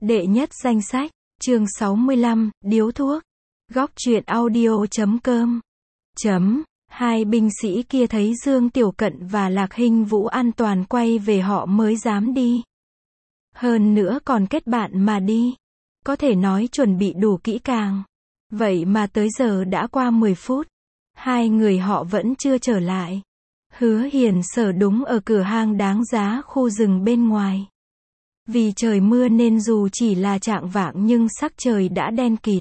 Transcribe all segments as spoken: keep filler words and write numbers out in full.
Đệ nhất danh sách, chương sáu mươi lăm, điếu thuốc. Góc truyện audio chấm com. Chấm. Hai binh sĩ kia thấy Dương Tiểu Cận và Lạc Hinh Vũ an toàn quay về họ mới dám đi. Hơn nữa còn kết bạn mà đi. Có thể nói chuẩn bị đủ kỹ càng. Vậy mà tới giờ đã qua mười phút. Hai người họ vẫn chưa trở lại. Hứa Hiền Sở đúng ở cửa hang đáng giá khu rừng bên ngoài. Vì trời mưa nên dù chỉ là chạng vạng nhưng sắc trời đã đen kịt.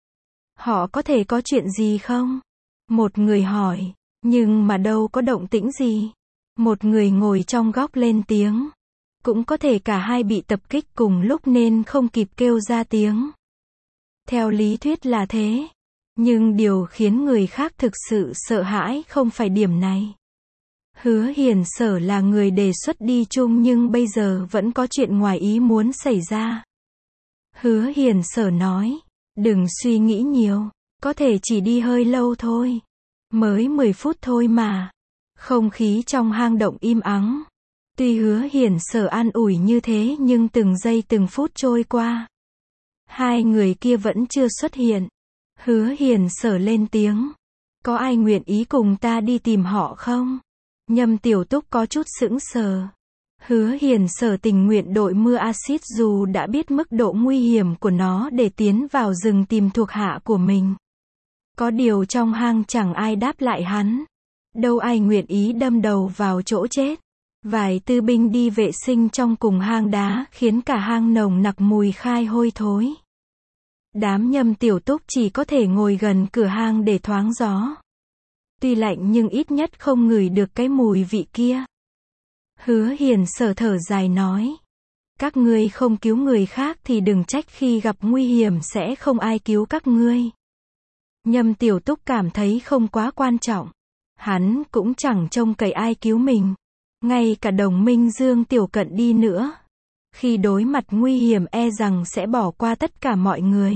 Họ có thể có chuyện gì không? Một người hỏi, nhưng mà đâu có động tĩnh gì. Một người ngồi trong góc lên tiếng. Cũng có thể cả hai bị tập kích cùng lúc nên không kịp kêu ra tiếng. Theo lý thuyết là thế. Nhưng điều khiến người khác thực sự sợ hãi không phải điểm này. Hứa Hiền Sở là người đề xuất đi chung nhưng bây giờ vẫn có chuyện ngoài ý muốn xảy ra. Hứa Hiền Sở nói, đừng suy nghĩ nhiều, có thể chỉ đi hơi lâu thôi. Mới mười phút thôi mà. Không khí trong hang động im ắng. Tuy Hứa Hiền Sở an ủi như thế nhưng từng giây từng phút trôi qua. Hai người kia vẫn chưa xuất hiện. Hứa Hiền Sở lên tiếng. Có ai nguyện ý cùng ta đi tìm họ không? Nhâm Tiểu Túc có chút sững sờ. Hứa Hiền Sở tình nguyện đội mưa axit dù đã biết mức độ nguy hiểm của nó để tiến vào rừng tìm thuộc hạ của mình. Có điều trong hang chẳng ai đáp lại hắn. Đâu ai nguyện ý đâm đầu vào chỗ chết. Vài tư binh đi vệ sinh trong cùng hang đá khiến cả hang nồng nặc mùi khai hôi thối. Đám Nhâm Tiểu Túc chỉ có thể ngồi gần cửa hang để thoáng gió. Tuy lạnh nhưng ít nhất không ngửi được cái mùi vị kia. Hứa Hiền Sở thở dài nói. Các ngươi không cứu người khác thì đừng trách khi gặp nguy hiểm sẽ không ai cứu các ngươi. Nhâm Tiểu Túc cảm thấy không quá quan trọng. Hắn cũng chẳng trông cậy ai cứu mình. Ngay cả đồng minh Dương Tiểu Cận đi nữa. Khi đối mặt nguy hiểm e rằng sẽ bỏ qua tất cả mọi người.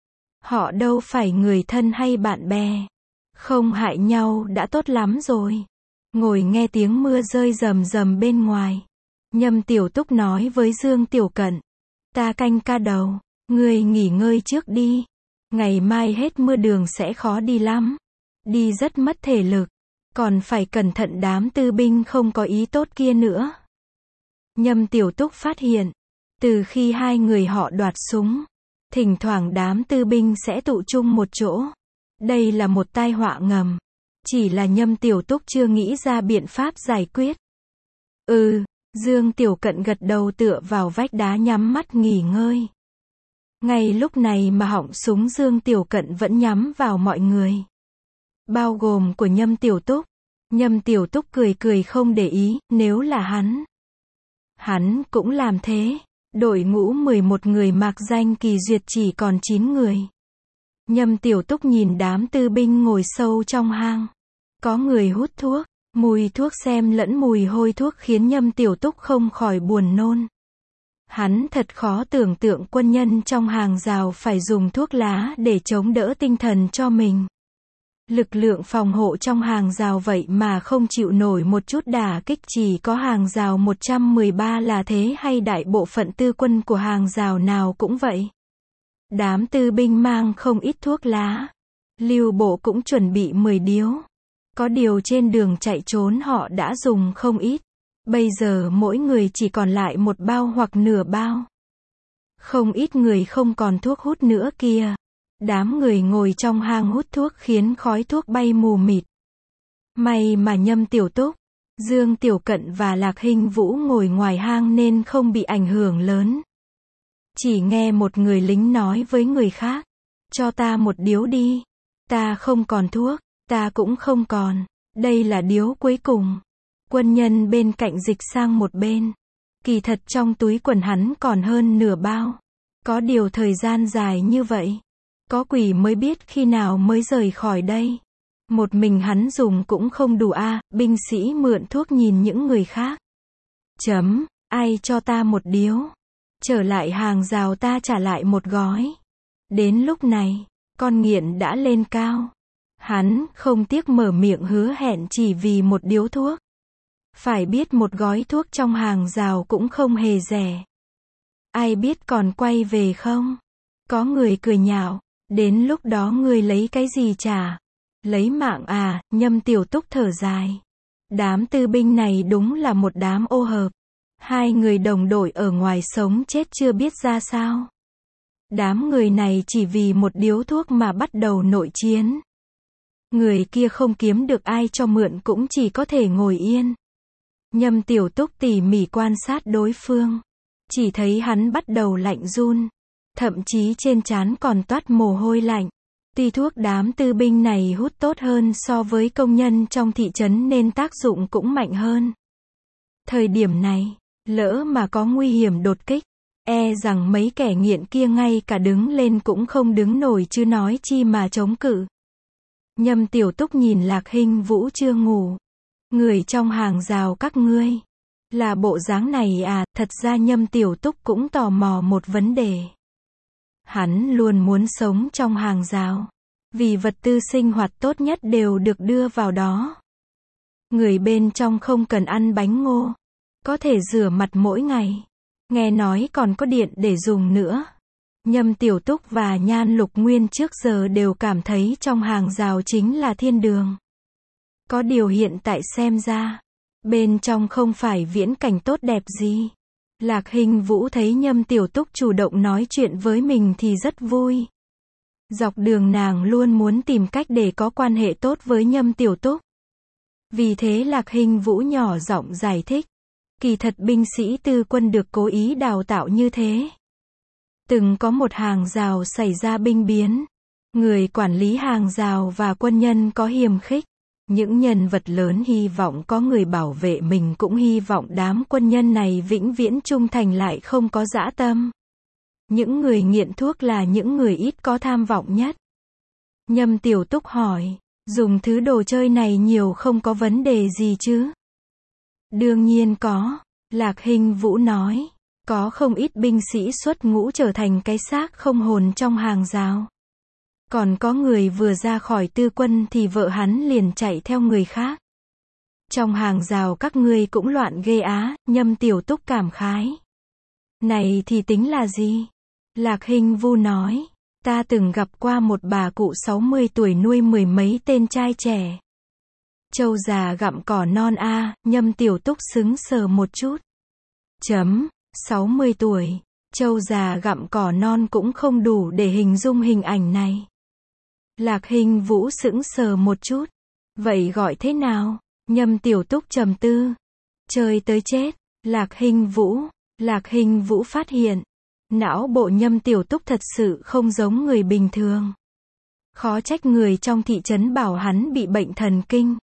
Họ đâu phải người thân hay bạn bè. Không hại nhau đã tốt lắm rồi. Ngồi nghe tiếng mưa rơi rầm rầm bên ngoài. Nhâm Tiểu Túc nói với Dương Tiểu Cận. Ta canh ca đầu. Ngươi nghỉ ngơi trước đi. Ngày mai hết mưa đường sẽ khó đi lắm. Đi rất mất thể lực. Còn phải cẩn thận đám tư binh không có ý tốt kia nữa. Nhâm Tiểu Túc phát hiện. Từ khi hai người họ đoạt súng. Thỉnh thoảng đám tư binh sẽ tụ chung một chỗ. Đây là một tai họa ngầm. Chỉ là Nhâm Tiểu Túc chưa nghĩ ra biện pháp giải quyết. Ừ, Dương Tiểu Cận gật đầu tựa vào vách đá nhắm mắt nghỉ ngơi. Ngay lúc này mà họng súng Dương Tiểu Cận vẫn nhắm vào mọi người. Bao gồm của Nhâm Tiểu Túc. Nhâm Tiểu Túc cười cười không để ý, nếu là hắn. Hắn cũng làm thế. Đội ngũ mười một người mạc danh kỳ duyệt chỉ còn chín người. Nhâm Tiểu Túc nhìn đám tư binh ngồi sâu trong hang. Có người hút thuốc, mùi thuốc xem lẫn mùi hôi thuốc khiến Nhâm Tiểu Túc không khỏi buồn nôn. Hắn thật khó tưởng tượng quân nhân trong hàng rào phải dùng thuốc lá để chống đỡ tinh thần cho mình. Lực lượng phòng hộ trong hàng rào vậy mà không chịu nổi một chút đả kích, chỉ có hàng rào một trăm mười ba là thế hay đại bộ phận tư quân của hàng rào nào cũng vậy. Đám tư binh mang không ít thuốc lá. Lưu Bộ cũng chuẩn bị mười điếu. Có điều trên đường chạy trốn họ đã dùng không ít. Bây giờ mỗi người chỉ còn lại một bao hoặc nửa bao. Không ít người không còn thuốc hút nữa kia. Đám người ngồi trong hang hút thuốc khiến khói thuốc bay mù mịt. May mà Nhâm Tiểu Túc, Dương Tiểu Cận và Lạc Hinh Vũ ngồi ngoài hang nên không bị ảnh hưởng lớn. Chỉ nghe một người lính nói với người khác. Cho ta một điếu đi. Ta không còn thuốc. Ta cũng không còn. Đây là điếu cuối cùng. Quân nhân bên cạnh dịch sang một bên. Kỳ thật trong túi quần hắn còn hơn nửa bao. Có điều thời gian dài như vậy. Có quỷ mới biết khi nào mới rời khỏi đây. Một mình hắn dùng cũng không đủ a. À, binh sĩ mượn thuốc nhìn những người khác. Chấm, ai cho ta một điếu. Trở lại hàng rào ta trả lại một gói. Đến lúc này, con nghiện đã lên cao. Hắn không tiếc mở miệng hứa hẹn chỉ vì một điếu thuốc. Phải biết một gói thuốc trong hàng rào cũng không hề rẻ. ai biết còn quay về không? Có người cười nhạo, đến lúc đó ngươi lấy cái gì trả? Lấy mạng à, Nhâm Tiểu Túc thở dài. Đám tư binh này đúng là một đám ô hợp. Hai người đồng đội ở ngoài sống chết chưa biết ra sao. Đám người này chỉ vì một điếu thuốc mà bắt đầu nội chiến. Người kia không kiếm được ai cho mượn cũng chỉ có thể ngồi yên. Nhâm Tiểu Túc tỉ mỉ quan sát đối phương. Chỉ thấy hắn bắt đầu lạnh run. Thậm chí trên trán còn toát mồ hôi lạnh. Tuy thuốc đám tư binh này hút tốt hơn so với công nhân trong thị trấn nên tác dụng cũng mạnh hơn. Thời điểm này, lỡ mà có nguy hiểm đột kích, e rằng mấy kẻ nghiện kia ngay cả đứng lên cũng không đứng nổi chứ nói chi mà chống cự. Nhâm Tiểu Túc nhìn Lạc Hinh Vũ chưa ngủ. Người trong hàng rào các ngươi. Là bộ dáng này à, thật ra Nhâm Tiểu Túc cũng tò mò một vấn đề. Hắn luôn muốn sống trong hàng rào. Vì vật tư sinh hoạt tốt nhất đều được đưa vào đó. Người bên trong không cần ăn bánh ngô. Có thể rửa mặt mỗi ngày. Nghe nói còn có điện để dùng nữa. Nhâm Tiểu Túc và Nhan Lục Nguyên trước giờ đều cảm thấy trong hàng rào chính là thiên đường. Có điều hiện tại xem ra, bên trong không phải viễn cảnh tốt đẹp gì. Lạc Hinh Vũ thấy Nhâm Tiểu Túc chủ động nói chuyện với mình thì rất vui. Dọc đường nàng luôn muốn tìm cách để có quan hệ tốt với Nhâm Tiểu Túc. Vì thế Lạc Hinh Vũ nhỏ giọng giải thích. Kỳ thật binh sĩ tư quân được cố ý đào tạo như thế. Từng có một hàng rào xảy ra binh biến. Người quản lý hàng rào và quân nhân có hiềm khích. Những nhân vật lớn hy vọng có người bảo vệ mình cũng hy vọng đám quân nhân này vĩnh viễn trung thành lại không có dã tâm. Những người nghiện thuốc là những người ít có tham vọng nhất. Nhâm Tiểu Túc hỏi, dùng thứ đồ chơi này nhiều không có vấn đề gì chứ? Đương nhiên có, Lạc Hinh Vũ nói, có không ít binh sĩ xuất ngũ trở thành cái xác không hồn trong hàng rào. Còn có người vừa ra khỏi tư quân thì vợ hắn liền chạy theo người khác. Trong hàng rào các ngươi cũng loạn ghê á, Nhâm Tiểu Túc cảm khái. Này thì tính là gì? Lạc Hinh Vũ nói, ta từng gặp qua một bà cụ sáu mươi tuổi nuôi mười mấy tên trai trẻ. Trâu già gặm cỏ non a, Nhâm Tiểu Túc sững sờ một chút. Chấm, sáu mươi tuổi, trâu già gặm cỏ non cũng không đủ để hình dung hình ảnh này. Lạc Hinh Vũ sững sờ một chút. Vậy gọi thế nào? Nhâm Tiểu Túc trầm tư. Chơi tới chết. Lạc Hinh Vũ. Lạc Hinh Vũ phát hiện. Não bộ Nhâm Tiểu Túc thật sự không giống người bình thường. Khó trách người trong thị trấn bảo hắn bị bệnh thần kinh.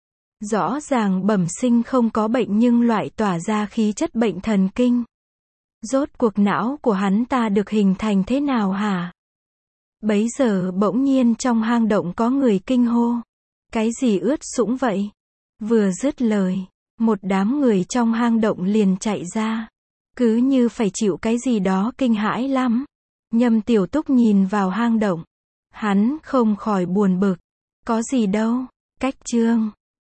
Rõ ràng bẩm sinh không có bệnh nhưng loại tỏa ra khí chất bệnh thần kinh. Rốt cuộc não của hắn ta được hình thành thế nào hả? Bấy giờ bỗng nhiên trong hang động có người kinh hô. Cái gì ướt sũng vậy? Vừa dứt lời, một đám người trong hang động liền chạy ra. Cứ như phải chịu cái gì đó kinh hãi lắm. Nhâm Tiểu Túc nhìn vào hang động. Hắn không khỏi buồn bực. Có gì đâu. Cách chương